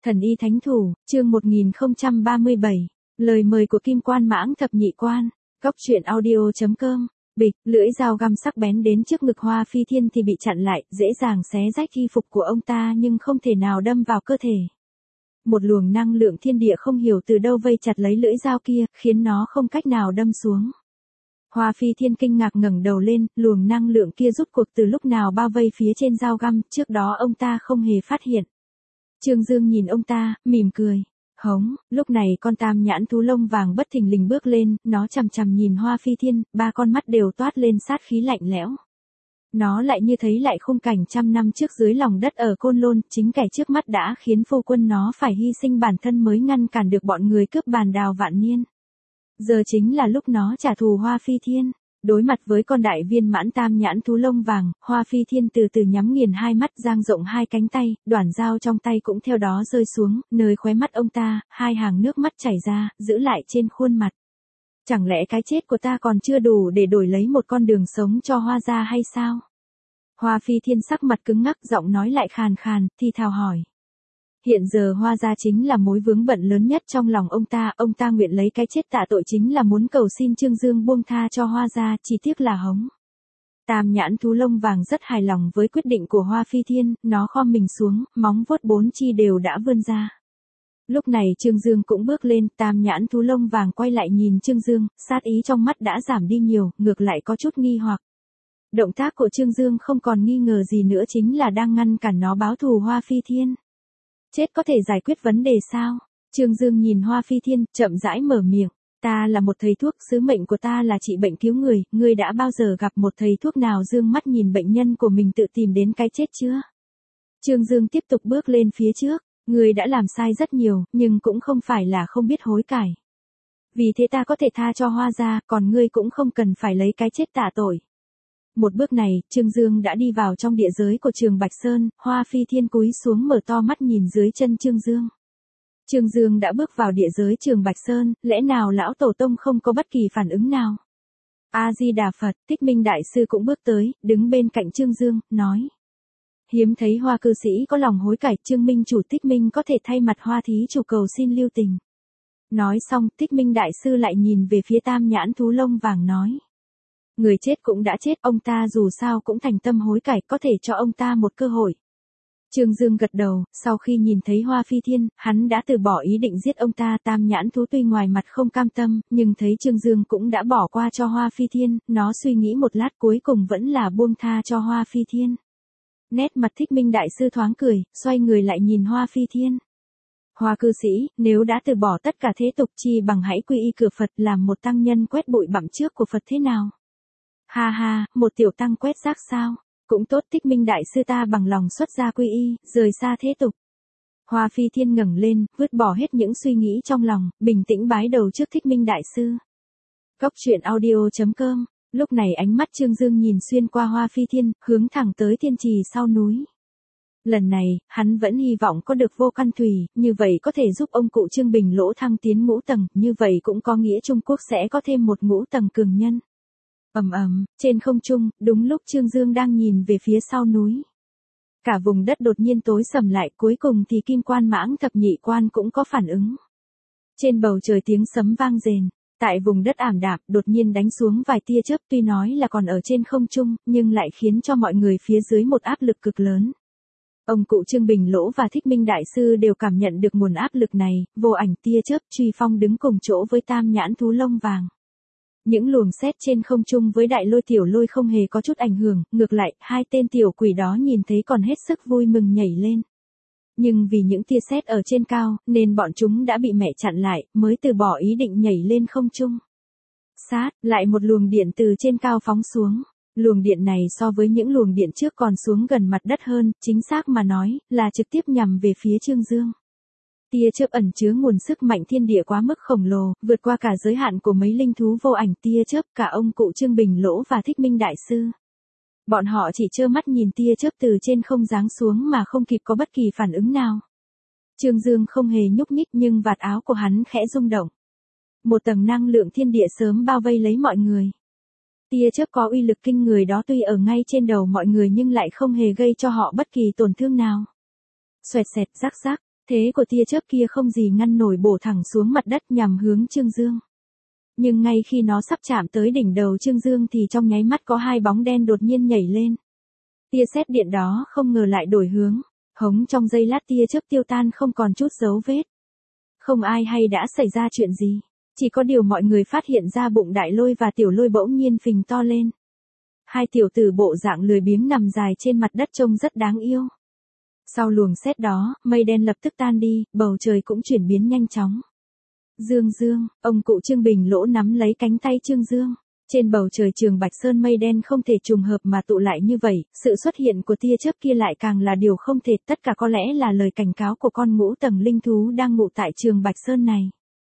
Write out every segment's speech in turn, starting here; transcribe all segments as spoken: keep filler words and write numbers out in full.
Thần y thánh thủ, chương một nghìn không trăm ba mươi bảy. Lời mời của Kim Quan Mãng Thập Nhị Quan. Góc truyện audio.com. Bịch, lưỡi dao găm sắc bén đến trước ngực Hoa Phi Thiên thì bị chặn lại, dễ dàng xé rách y phục của ông ta nhưng không thể nào đâm vào cơ thể. Một luồng năng lượng thiên địa không hiểu từ đâu vây chặt lấy lưỡi dao kia, khiến nó không cách nào đâm xuống. Hoa Phi Thiên kinh ngạc ngẩng đầu lên, luồng năng lượng kia rút cuộc từ lúc nào bao vây phía trên dao găm, trước đó ông ta không hề phát hiện. Trương Dương nhìn ông ta, mỉm cười. Hống, lúc này con tam nhãn thú lông vàng bất thình lình bước lên, nó chằm chằm nhìn Hoa Phi Thiên, ba con mắt đều toát lên sát khí lạnh lẽo. Nó lại như thấy lại khung cảnh trăm năm trước dưới lòng đất ở Côn Lôn, chính kẻ trước mắt đã khiến phu quân nó phải hy sinh bản thân mới ngăn cản được bọn người cướp bàn đào vạn niên. Giờ chính là lúc nó trả thù Hoa Phi Thiên. Đối mặt với con đại viên mãn tam nhãn thú lông vàng, Hoa Phi Thiên từ từ nhắm nghiền hai mắt, dang rộng hai cánh tay, đoản dao trong tay cũng theo đó rơi xuống, nơi khóe mắt ông ta, hai hàng nước mắt chảy ra, giữ lại trên khuôn mặt. Chẳng lẽ cái chết của ta còn chưa đủ để đổi lấy một con đường sống cho Hoa gia hay sao? Hoa Phi Thiên sắc mặt cứng ngắc, giọng nói lại khàn khàn, thì thào hỏi. Hiện giờ Hoa gia chính là mối vướng bận lớn nhất trong lòng ông ta, ông ta nguyện lấy cái chết tạ tội chính là muốn cầu xin Trương Dương buông tha cho Hoa gia, chỉ tiếc là hống. Tam nhãn thú lông vàng rất hài lòng với quyết định của Hoa Phi Thiên, nó khom mình xuống, móng vuốt bốn chi đều đã vươn ra. Lúc này Trương Dương cũng bước lên, tam nhãn thú lông vàng quay lại nhìn Trương Dương, sát ý trong mắt đã giảm đi nhiều, ngược lại có chút nghi hoặc. Động tác của Trương Dương không còn nghi ngờ gì nữa, chính là đang ngăn cản nó báo thù Hoa Phi Thiên. Chết có thể giải quyết vấn đề sao? Trương Dương nhìn Hoa Phi Thiên, chậm rãi mở miệng. Ta là một thầy thuốc, sứ mệnh của ta là trị bệnh cứu người, ngươi đã bao giờ gặp một thầy thuốc nào dương mắt nhìn bệnh nhân của mình tự tìm đến cái chết chưa? Trương Dương tiếp tục bước lên phía trước, ngươi đã làm sai rất nhiều, nhưng cũng không phải là không biết hối cải. Vì thế ta có thể tha cho Hoa gia, còn ngươi cũng không cần phải lấy cái chết tạ tội. Một bước này, Trương Dương đã đi vào trong địa giới của Trường Bạch Sơn, Hoa Phi Thiên cúi xuống mở to mắt nhìn dưới chân Trương Dương. Trương Dương đã bước vào địa giới Trường Bạch Sơn, lẽ nào lão tổ tông không có bất kỳ phản ứng nào? A-di-đà Phật, Thích Minh Đại Sư cũng bước tới, đứng bên cạnh Trương Dương, nói. Hiếm thấy Hoa cư sĩ có lòng hối cải, Trương Minh chủ Thích Minh có thể thay mặt Hoa thí chủ cầu xin lưu tình. Nói xong, Thích Minh Đại Sư lại nhìn về phía tam nhãn thú lông vàng nói. Người chết cũng đã chết, ông ta dù sao cũng thành tâm hối cải, có thể cho ông ta một cơ hội. Trương Dương gật đầu, sau khi nhìn thấy Hoa Phi Thiên, hắn đã từ bỏ ý định giết ông ta. Tam nhãn thú tuy ngoài mặt không cam tâm, nhưng thấy Trương Dương cũng đã bỏ qua cho Hoa Phi Thiên, nó suy nghĩ một lát cuối cùng vẫn là buông tha cho Hoa Phi Thiên. Nét mặt Thích Minh Đại Sư thoáng cười, xoay người lại nhìn Hoa Phi Thiên. Hoa cư sĩ, nếu đã từ bỏ tất cả thế tục chi bằng hãy quy y cửa Phật, làm một tăng nhân quét bụi bặm trước của Phật thế nào? Ha ha, một tiểu tăng quét rác sao? Cũng tốt, Thích Minh Đại Sư ta bằng lòng xuất gia quy y, rời xa thế tục. Hoa Phi Thiên ngẩng lên, vứt bỏ hết những suy nghĩ trong lòng, bình tĩnh bái đầu trước Thích Minh Đại Sư. Góc truyện audio.com. Lúc này ánh mắt Trương Dương nhìn xuyên qua Hoa Phi Thiên, hướng thẳng tới thiên trì sau núi. Lần này, hắn vẫn hy vọng có được vô căn thủy, như vậy có thể giúp ông cụ Trương Bình Lỗ thăng tiến ngũ tầng, như vậy cũng có nghĩa Trung Quốc sẽ có thêm một ngũ tầng cường nhân. Ầm ầm, trên không trung, đúng lúc Trương Dương đang nhìn về phía sau núi. Cả vùng đất đột nhiên tối sầm lại, cuối cùng thì Kim Quan Mãng Thập Nhị Quan cũng có phản ứng. Trên bầu trời tiếng sấm vang rền, tại vùng đất ảm đạm, đột nhiên đánh xuống vài tia chớp, tuy nói là còn ở trên không trung, nhưng lại khiến cho mọi người phía dưới một áp lực cực lớn. Ông cụ Trương Bình Lỗ và Thích Minh Đại Sư đều cảm nhận được nguồn áp lực này, vô ảnh tia chớp truy phong đứng cùng chỗ với tam nhãn thú lông vàng. Những luồng sét trên không trung với đại lôi tiểu lôi không hề có chút ảnh hưởng, ngược lại, hai tên tiểu quỷ đó nhìn thấy còn hết sức vui mừng nhảy lên. Nhưng vì những tia sét ở trên cao, nên bọn chúng đã bị mẹ chặn lại, mới từ bỏ ý định nhảy lên không trung. Sát, lại một luồng điện từ trên cao phóng xuống. Luồng điện này so với những luồng điện trước còn xuống gần mặt đất hơn, chính xác mà nói, là trực tiếp nhằm về phía Trương Dương. Tia chớp ẩn chứa nguồn sức mạnh thiên địa quá mức khổng lồ, vượt qua cả giới hạn của mấy linh thú vô ảnh tia chớp, cả ông cụ Trương Bình Lỗ và Thích Minh Đại Sư. Bọn họ chỉ trơ mắt nhìn tia chớp từ trên không giáng xuống mà không kịp có bất kỳ phản ứng nào. Trương Dương không hề nhúc nhích nhưng vạt áo của hắn khẽ rung động. Một tầng năng lượng thiên địa sớm bao vây lấy mọi người. Tia chớp có uy lực kinh người đó tuy ở ngay trên đầu mọi người nhưng lại không hề gây cho họ bất kỳ tổn thương nào. Xoẹt xẹt rắc rắc. Thế của tia chớp kia không gì ngăn nổi bổ thẳng xuống mặt đất nhằm hướng Trương Dương. Nhưng ngay khi nó sắp chạm tới đỉnh đầu Trương Dương thì trong nháy mắt có hai bóng đen đột nhiên nhảy lên. Tia sét điện đó không ngờ lại đổi hướng, hống trong giây lát tia chớp tiêu tan không còn chút dấu vết. Không ai hay đã xảy ra chuyện gì, chỉ có điều mọi người phát hiện ra bụng đại lôi và tiểu lôi bỗng nhiên phình to lên. Hai tiểu tử bộ dạng lười biếng nằm dài trên mặt đất trông rất đáng yêu. Sau luồng sét đó, mây đen lập tức tan đi, bầu trời cũng chuyển biến nhanh chóng. Dương Dương, ông cụ Trương Bình Lỗ nắm lấy cánh tay Trương Dương. Trên bầu trời Trường Bạch Sơn mây đen không thể trùng hợp mà tụ lại như vậy, sự xuất hiện của tia chớp kia lại càng là điều không thể, tất cả có lẽ là lời cảnh cáo của con ngũ tầng linh thú đang ngụ tại Trường Bạch Sơn này.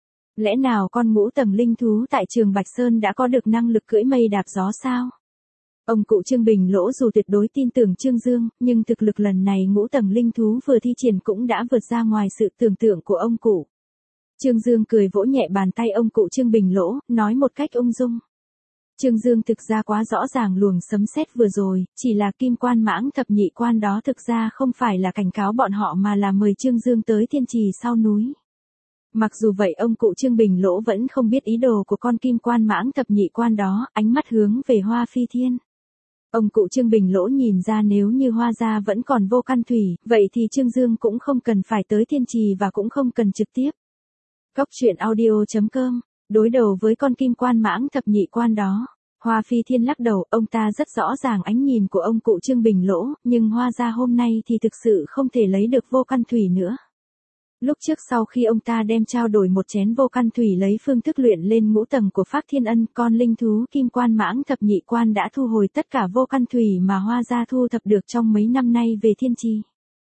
Lẽ nào con ngũ tầng linh thú tại Trường Bạch Sơn đã có được năng lực cưỡi mây đạp gió sao? Ông cụ Trương Bình Lỗ dù tuyệt đối tin tưởng Trương Dương, nhưng thực lực lần này ngũ tầng linh thú vừa thi triển cũng đã vượt ra ngoài sự tưởng tượng của ông cụ. Trương Dương cười vỗ nhẹ bàn tay ông cụ Trương Bình Lỗ, nói một cách ung dung. Trương Dương thực ra quá rõ ràng luồng sấm sét vừa rồi, chỉ là kim quan mãng thập nhị quan đó thực ra không phải là cảnh cáo bọn họ mà là mời Trương Dương tới thiên trì sau núi. Mặc dù vậy ông cụ Trương Bình Lỗ vẫn không biết ý đồ của con kim quan mãng thập nhị quan đó, ánh mắt hướng về Hoa Phi Thiên. Ông cụ Trương Bình Lỗ nhìn ra nếu như Hoa gia vẫn còn vô căn thủy, vậy thì Trương Dương cũng không cần phải tới thiên trì và cũng không cần trực tiếp. Cốc truyện audio chấm com, đối đầu với con kim quan mãng thập nhị quan đó. Hoa Phi Thiên lắc đầu, ông ta rất rõ ràng ánh nhìn của ông cụ Trương Bình Lỗ, nhưng Hoa gia hôm nay thì thực sự không thể lấy được vô căn thủy nữa. Lúc trước sau khi ông ta đem trao đổi một chén vô căn thủy lấy phương thức luyện lên ngũ tầng của Phác Thiên Ân, con linh thú kim quan mãng thập nhị quan đã thu hồi tất cả vô căn thủy mà Hoa gia thu thập được trong mấy năm nay về thiên trì.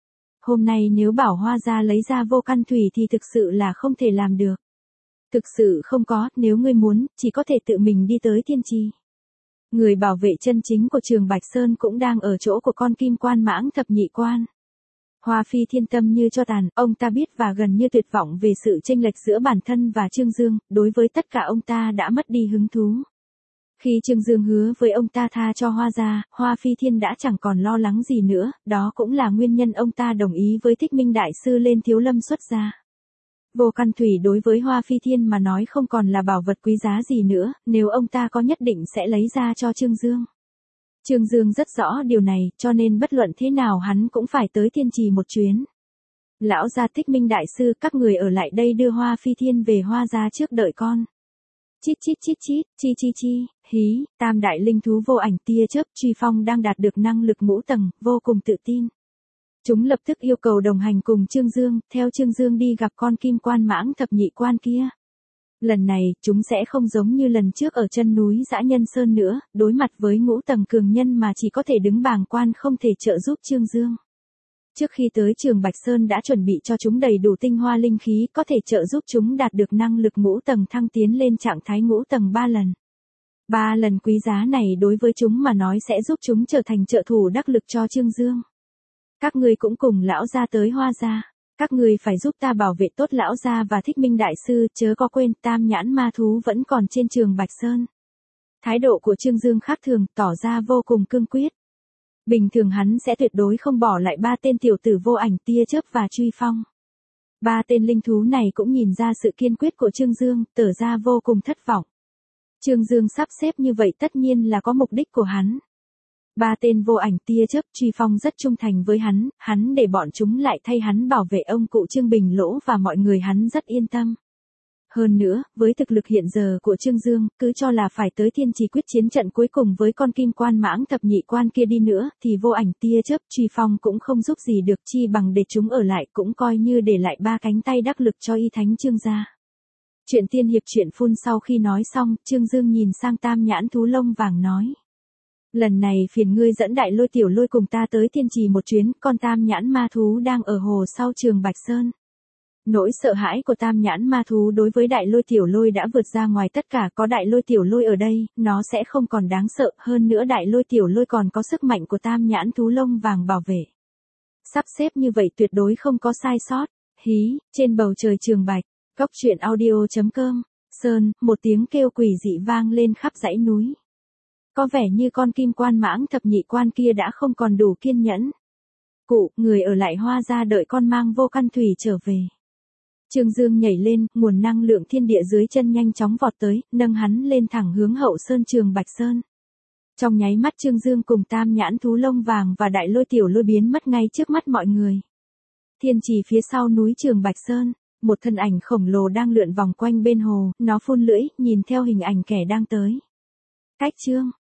Hôm nay nếu bảo Hoa gia lấy ra vô căn thủy thì thực sự là không thể làm được. Thực sự không có, nếu ngươi muốn, chỉ có thể tự mình đi tới thiên trì. Người bảo vệ chân chính của Trường Bạch Sơn cũng đang ở chỗ của con kim quan mãng thập nhị quan. Hoa Phi Thiên tâm như cho tàn, ông ta biết và gần như tuyệt vọng về sự chênh lệch giữa bản thân và Trương Dương, đối với tất cả ông ta đã mất đi hứng thú. Khi Trương Dương hứa với ông ta tha cho Hoa gia, Hoa Phi Thiên đã chẳng còn lo lắng gì nữa, đó cũng là nguyên nhân ông ta đồng ý với Thích Minh Đại Sư lên Thiếu Lâm xuất gia. Vô căn thủy đối với Hoa Phi Thiên mà nói không còn là bảo vật quý giá gì nữa, nếu ông ta có nhất định sẽ lấy ra cho Trương Dương. Trương Dương rất rõ điều này, cho nên bất luận thế nào hắn cũng phải tới thiên trì một chuyến. Lão gia Thích Minh Đại Sư, các người ở lại đây đưa Hoa Phi Thiên về Hoa gia trước đợi con. Chít chít chít chít, chi chi chi, hí, tam đại linh thú vô ảnh tia chớp truy phong đang đạt được năng lực ngũ tầng, vô cùng tự tin. Chúng lập tức yêu cầu đồng hành cùng Trương Dương, theo Trương Dương đi gặp con kim quan mãng thập nhị quan kia. Lần này, chúng sẽ không giống như lần trước ở chân núi Dã Nhân Sơn nữa, đối mặt với ngũ tầng cường nhân mà chỉ có thể đứng bàng quan không thể trợ giúp Trương Dương. Trước khi tới Trường Bạch Sơn đã chuẩn bị cho chúng đầy đủ tinh hoa linh khí có thể trợ giúp chúng đạt được năng lực ngũ tầng thăng tiến lên trạng thái ngũ tầng ba lần. Ba lần quý giá này đối với chúng mà nói sẽ giúp chúng trở thành trợ thủ đắc lực cho Trương Dương. Các ngươi cũng cùng lão gia tới Hoa gia. Các ngươi phải giúp ta bảo vệ tốt lão gia và Thích Minh Đại Sư, chớ có quên tam nhãn ma thú vẫn còn trên Trường Bạch Sơn. Thái độ của Trương Dương khác thường, tỏ ra vô cùng cương quyết. Bình thường hắn sẽ tuyệt đối không bỏ lại ba tên tiểu tử vô ảnh tia chớp và truy phong. Ba tên linh thú này cũng nhìn ra sự kiên quyết của Trương Dương, tỏ ra vô cùng thất vọng. Trương Dương sắp xếp như vậy tất nhiên là có mục đích của hắn. Ba tên vô ảnh tia chớp truy phong rất trung thành với hắn, hắn để bọn chúng lại thay hắn bảo vệ ông cụ Trương Bình Lỗ và mọi người hắn rất yên tâm. Hơn nữa, với thực lực hiện giờ của Trương Dương, cứ cho là phải tới thiên trì quyết chiến trận cuối cùng với con kim quan mãng thập nhị quan kia đi nữa, thì vô ảnh tia chớp truy phong cũng không giúp gì được, chi bằng để chúng ở lại cũng coi như để lại ba cánh tay đắc lực cho y thánh Trương gia. Chuyện tiên hiệp chuyện phun sau khi nói xong, Trương Dương nhìn sang tam nhãn thú lông vàng nói. Lần này phiền ngươi dẫn đại lôi tiểu lôi cùng ta tới thiên trì một chuyến, con tam nhãn ma thú đang ở hồ sau Trường Bạch Sơn. Nỗi sợ hãi của tam nhãn ma thú đối với đại lôi tiểu lôi đã vượt ra ngoài tất cả, có đại lôi tiểu lôi ở đây, nó sẽ không còn đáng sợ, hơn nữa đại lôi tiểu lôi còn có sức mạnh của tam nhãn thú lông vàng bảo vệ. Sắp xếp như vậy tuyệt đối không có sai sót. Hí, trên bầu trời Trường Bạch, cốc truyện audio chấm com, Sơn, một tiếng kêu quỷ dị vang lên khắp dãy núi. Có vẻ như con kim quan mãng thập nhị quan kia đã không còn đủ kiên nhẫn. cụ, người ở lại Hoa gia đợi con mang vô căn thủy trở về. Trương Dương nhảy lên, nguồn năng lượng thiên địa dưới chân nhanh chóng vọt tới, nâng hắn lên thẳng hướng hậu sơn Trường Bạch Sơn. Trong nháy mắt Trương Dương cùng tam nhãn thú lông vàng và đại lôi tiểu lôi biến mất ngay trước mắt mọi người. Thiên trì phía sau núi Trường Bạch Sơn, một thân ảnh khổng lồ đang lượn vòng quanh bên hồ, nó phun lưỡi, nhìn theo hình ảnh kẻ đang tới. Cách Trương